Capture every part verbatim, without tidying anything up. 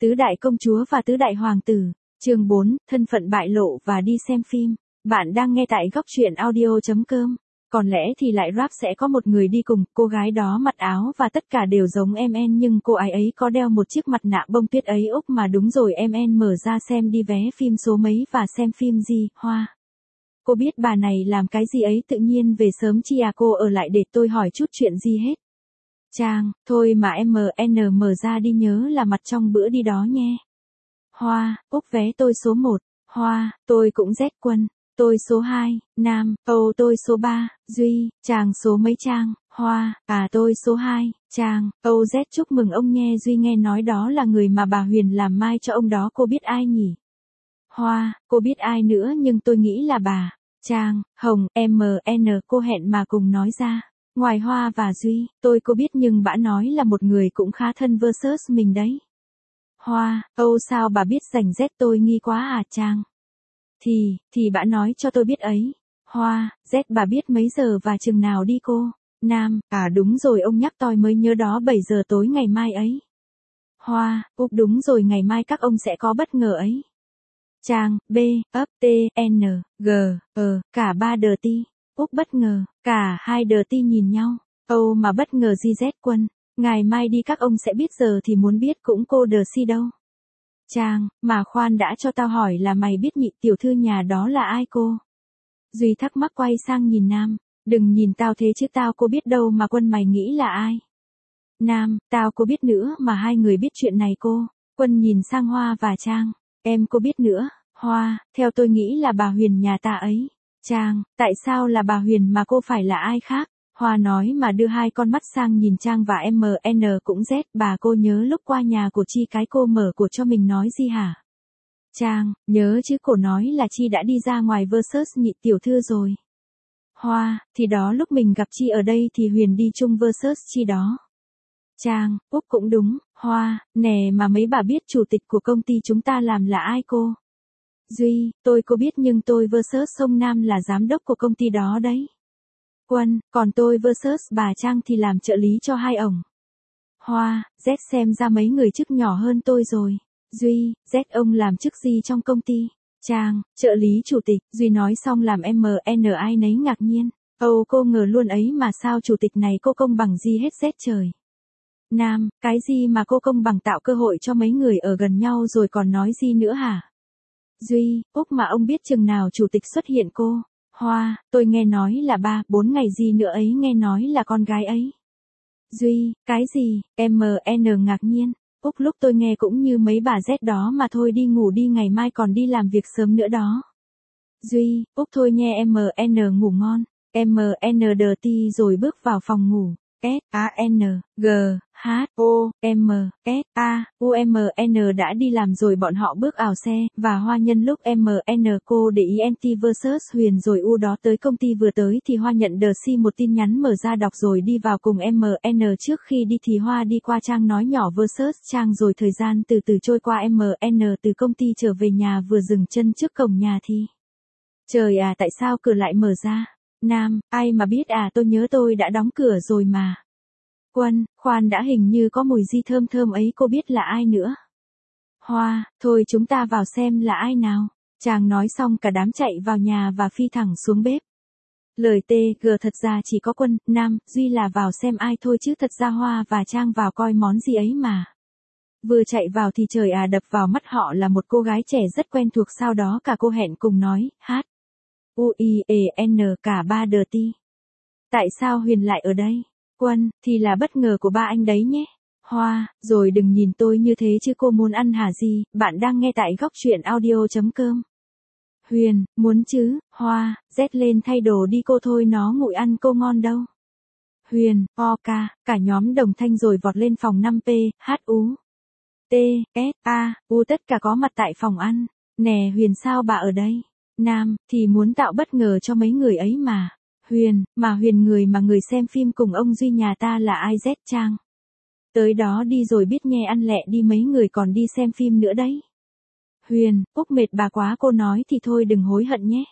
Tứ đại công chúa và tứ đại hoàng tử. Chương bốn, thân phận bại lộ và đi xem phim. Bạn đang nghe tại góc truyện audio chấm com. Còn lẽ thì lại rap sẽ có một người đi cùng, cô gái đó mặc áo và tất cả đều giống em en nhưng cô ấy ấy có đeo một chiếc mặt nạ bông tuyết ấy. Úc mà đúng rồi, em en mở ra xem đi vé phim số mấy và xem phim gì, Hoa. Cô biết bà này làm cái gì ấy tự nhiên về sớm chi à, cô ở lại để tôi hỏi chút chuyện gì hết. Trang, thôi mà em en mở ra đi, nhớ là mặt trong bữa đi đó nhé. Hoa, Úc vé tôi số một, Hoa, tôi cũng Z Quân, tôi số hai, Nam, Âu tôi số ba, Duy, Trang số mấy Trang, Hoa, à tôi số hai, Trang, Âu Z chúc mừng ông nghe. Duy nghe nói đó là người mà bà Huyền làm mai cho ông đó, cô biết ai nhỉ? Hoa, cô biết ai nữa nhưng tôi nghĩ là bà. Trang, Hồng, em en cô hẹn mà cùng nói ra. Ngoài Hoa và Duy, tôi cô biết nhưng bả nói là một người cũng khá thân versus mình đấy. Hoa, Âu sao bà biết rành Z, tôi nghi quá à. Trang, Thì, thì bả nói cho tôi biết ấy. Hoa, Z bà biết mấy giờ và chừng nào đi cô? Nam, à đúng rồi, ông nhắc tôi mới nhớ đó, bảy giờ tối ngày mai ấy. Hoa, Úc đúng rồi, ngày mai các ông sẽ có bất ngờ ấy. Trang, B, ấp, T, N, G, ờ, cả ba đờ ti. Úc bất ngờ, cả hai đờ ti nhìn nhau. Âu mà bất ngờ gì Z Quân, ngày mai đi các ông sẽ biết, giờ thì muốn biết cũng cô đờ si đâu. Trang, mà khoan đã, cho tao hỏi là mày biết nhị tiểu thư nhà đó là ai cô? Duy thắc mắc quay sang nhìn Nam, đừng nhìn tao thế chứ tao cô biết đâu mà Quân mày nghĩ là ai? Nam, tao cô biết nữa mà hai người biết chuyện này cô. Quân nhìn sang Hoa và Trang, em cô biết nữa. Hoa, theo tôi nghĩ là bà Huyền nhà ta ấy. Trang, tại sao là bà Huyền mà cô phải là ai khác? Hoa nói mà đưa hai con mắt sang nhìn Trang và em en cũng Z. Bà cô nhớ lúc qua nhà của Chi cái cô mở của cho mình nói gì hả? Trang, nhớ chứ, cổ nói là Chi đã đi ra ngoài versus nhị tiểu thư rồi. Hoa, thì đó lúc mình gặp Chi ở đây thì Huyền đi chung versus Chi đó. Trang, Úc cũng đúng. Hoa, nè mà mấy bà biết chủ tịch của công ty chúng ta làm là ai cô? Duy, tôi có biết nhưng tôi versus sông Nam là giám đốc của công ty đó đấy. Quân, còn tôi versus bà Trang thì làm trợ lý cho hai ổng. Hoa, Z xem ra mấy người chức nhỏ hơn tôi rồi. Duy, Z ông làm chức gì trong công ty? Trang, trợ lý chủ tịch. Duy nói xong làm em en ai nấy ngạc nhiên. Âu cô ngờ luôn ấy mà, sao chủ tịch này cô công bằng gì hết Z trời. Nam, cái gì mà cô công bằng, tạo cơ hội cho mấy người ở gần nhau rồi còn nói gì nữa hả? Duy, Úc mà ông biết chừng nào chủ tịch xuất hiện cô? Hoa, tôi nghe nói là ba, bốn ngày gì nữa ấy, nghe nói là con gái ấy. Duy, cái gì? em en ngạc nhiên. Úc lúc tôi nghe cũng như mấy bà Z đó mà, thôi đi ngủ đi, ngày mai còn đi làm việc sớm nữa đó. Duy, Úc thôi nha em en, ngủ ngon. em en đờ ti rồi bước vào phòng ngủ. S, A, N, G, H, O, M, S, A, U, M, N đã đi làm rồi, bọn họ bước ảo xe, và Hoa nhân lúc em en cô để ý em tê versus Huyền rồi U đó tới công ty vừa tới thì Hoa nhận đờ si một tin nhắn, mở ra đọc rồi đi vào cùng em en. Trước khi đi thì Hoa đi qua Trang nói nhỏ versus Trang, rồi thời gian từ từ trôi qua. em en từ công ty trở về nhà, vừa dừng chân trước cổng nhà thì trời à, tại sao cửa lại mở ra? Nam, ai mà biết à, tôi nhớ tôi đã đóng cửa rồi mà. Quân, khoan đã, hình như có mùi gì thơm thơm ấy, cô biết là ai nữa? Hoa, thôi chúng ta vào xem là ai nào. Chàng nói xong cả đám chạy vào nhà và phi thẳng xuống bếp. Lời tê gờ thật ra chỉ có Quân, Nam, Duy là vào xem ai thôi chứ thật ra Hoa và Trang vào coi món gì ấy mà. Vừa chạy vào thì trời à, đập vào mắt họ là một cô gái trẻ rất quen thuộc, sau đó cả cô hẹn cùng nói, hát. U I E N cả ba đờ ti. Tại sao Huyền lại ở đây? Quân, thì là bất ngờ của ba anh đấy nhé. Hoa, rồi đừng nhìn tôi như thế chứ, cô muốn ăn hả gì? Bạn đang nghe tại góc truyện audio chấm com. Huyền, muốn chứ? Hoa, Z lên thay đồ đi cô, thôi nó nguội ăn cô ngon đâu. Huyền, ok, cả nhóm đồng thanh rồi vọt lên phòng năm P, H U. T, S, A, U tất cả có mặt tại phòng ăn. Nè Huyền, sao bà ở đây? Nam, thì muốn tạo bất ngờ cho mấy người ấy mà. Huyền, mà Huyền người mà người xem phim cùng ông Duy nhà ta là ai Z? Trang, tới đó đi rồi biết nghe, ăn lẹ đi, mấy người còn đi xem phim nữa đấy. Huyền, Úc mệt bà quá, cô nói thì thôi đừng hối hận nhé.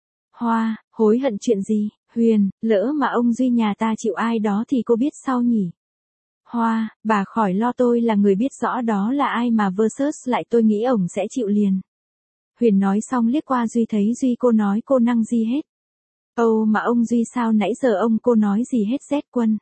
Hoa, hối hận chuyện gì? Huyền, lỡ mà ông Duy nhà ta chịu ai đó thì cô biết sao nhỉ? Hoa, bà khỏi lo, tôi là người biết rõ đó là ai mà versus lại tôi nghĩ ổng sẽ chịu liền. Huyền nói xong liếc qua Duy thấy Duy cô nói cô năng gì hết. Âu mà ông Duy sao nãy giờ ông cô nói gì hết Z Quân.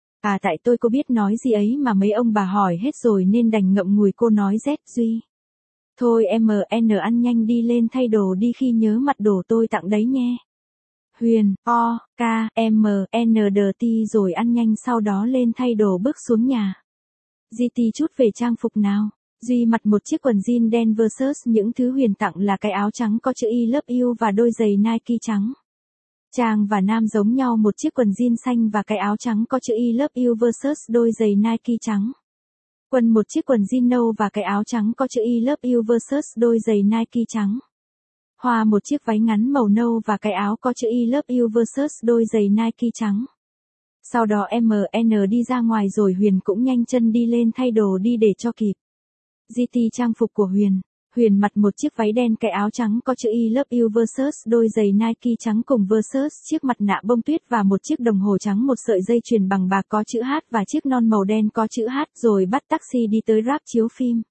À tại tôi có biết nói gì ấy mà mấy ông bà hỏi hết rồi nên đành ngậm ngùi cô nói Z Duy. Thôi em en ăn nhanh đi lên thay đồ đi khi nhớ mặt đồ tôi tặng đấy nhé. Huyền, O, K, M, N, D, T rồi ăn nhanh sau đó lên thay đồ bước xuống nhà. giê tê chút về trang phục nào. Duy mặc một chiếc quần jean đen versus những thứ Huyền tặng là cái áo trắng có chữ I love you và đôi giày Nike trắng. Trang và Nam giống nhau một chiếc quần jean xanh và cái áo trắng có chữ I love you versus đôi giày Nike trắng. Quân một chiếc quần jean nâu và cái áo trắng có chữ I love you versus đôi giày Nike trắng. Hoa một chiếc váy ngắn màu nâu và cái áo có chữ I love you versus đôi giày Nike trắng. Sau đó em en đi ra ngoài rồi Huyền cũng nhanh chân đi lên thay đồ đi để cho kịp. giê tê trang phục của Huyền. Huyền mặc một chiếc váy đen cái áo trắng có chữ I love you versus đôi giày Nike trắng cùng versus chiếc mặt nạ bông tuyết và một chiếc đồng hồ trắng một sợi dây chuyền bằng bạc có chữ H và chiếc non màu đen có chữ H rồi bắt taxi đi tới rạp chiếu phim.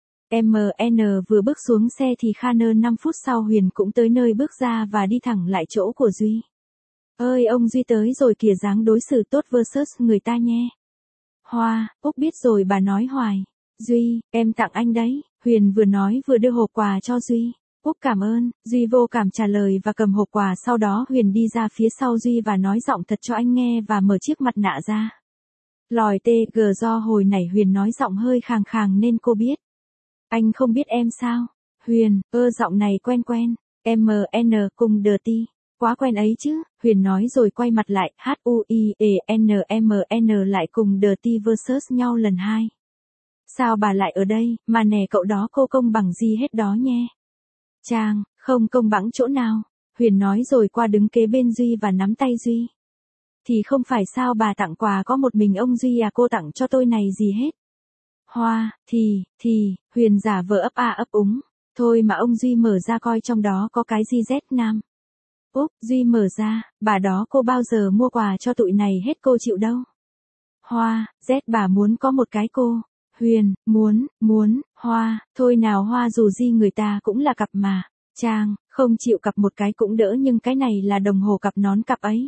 em en vừa bước xuống xe thì Khaner năm phút sau Huyền cũng tới nơi bước ra và đi thẳng lại chỗ của Duy. Ơi ông Duy tới rồi kìa, dáng đối xử tốt versus người ta nhé. Hoa, Úc biết rồi bà nói hoài. Duy, em tặng anh đấy. Huyền vừa nói vừa đưa hộp quà cho Duy. Úc cảm ơn. Duy vô cảm trả lời và cầm hộp quà, sau đó Huyền đi ra phía sau Duy và nói giọng thật cho anh nghe và mở chiếc mặt nạ ra. Lòi tê gờ do hồi nãy Huyền nói giọng hơi khàng khàng nên cô biết. Anh không biết em sao? Huyền, ơ giọng này quen quen. em en cùng đờ ti. Quá quen ấy chứ, Huyền nói rồi quay mặt lại, H U I E N M N lại cùng đờ ti versus nhau lần hai. Sao bà lại ở đây, mà nè cậu đó cô công bằng gì hết đó nhé. Trang, không công bằng chỗ nào. Huyền nói rồi qua đứng kế bên Duy và nắm tay Duy. Thì không phải sao bà tặng quà có một mình ông Duy à, cô tặng cho tôi này gì hết. Hoa, thì, thì, Huyền giả vờ ấp a ấp úng. Thôi mà ông Duy mở ra coi trong đó có cái gì Z Nam. Úc, Duy mở ra, bà đó cô bao giờ mua quà cho tụi này hết cô chịu đâu. Hoa, Z bà muốn có một cái cô. Huyền, muốn, muốn, Hoa, thôi nào Hoa dù gì người ta cũng là cặp mà. Trang, không chịu cặp một cái cũng đỡ nhưng cái này là đồng hồ cặp nón cặp ấy.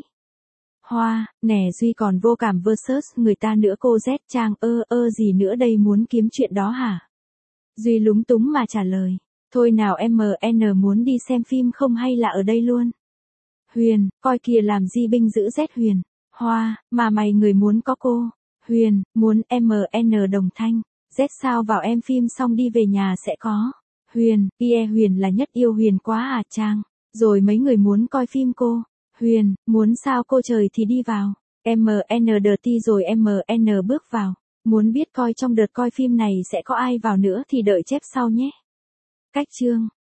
Hoa, nè Duy còn vô cảm versus người ta nữa cô Z. Trang ơ ơ gì nữa đây, muốn kiếm chuyện đó hả? Duy lúng túng mà trả lời. Thôi nào em en muốn đi xem phim không hay là ở đây luôn? Huyền, coi kìa làm gì binh giữ Z. Huyền, Hoa, mà mày người muốn có cô. Huyền, muốn em en đồng thanh. Z sao vào em phim xong đi về nhà sẽ có. Huyền, ie Huyền là nhất yêu Huyền quá à. Trang, rồi mấy người muốn coi phim cô. Huyền, muốn sao cô trời thì đi vào. em en đờ ti rồi em en bước vào. Muốn biết coi trong đợt coi phim này sẽ có ai vào nữa thì đợi chép sau nhé. Cách chương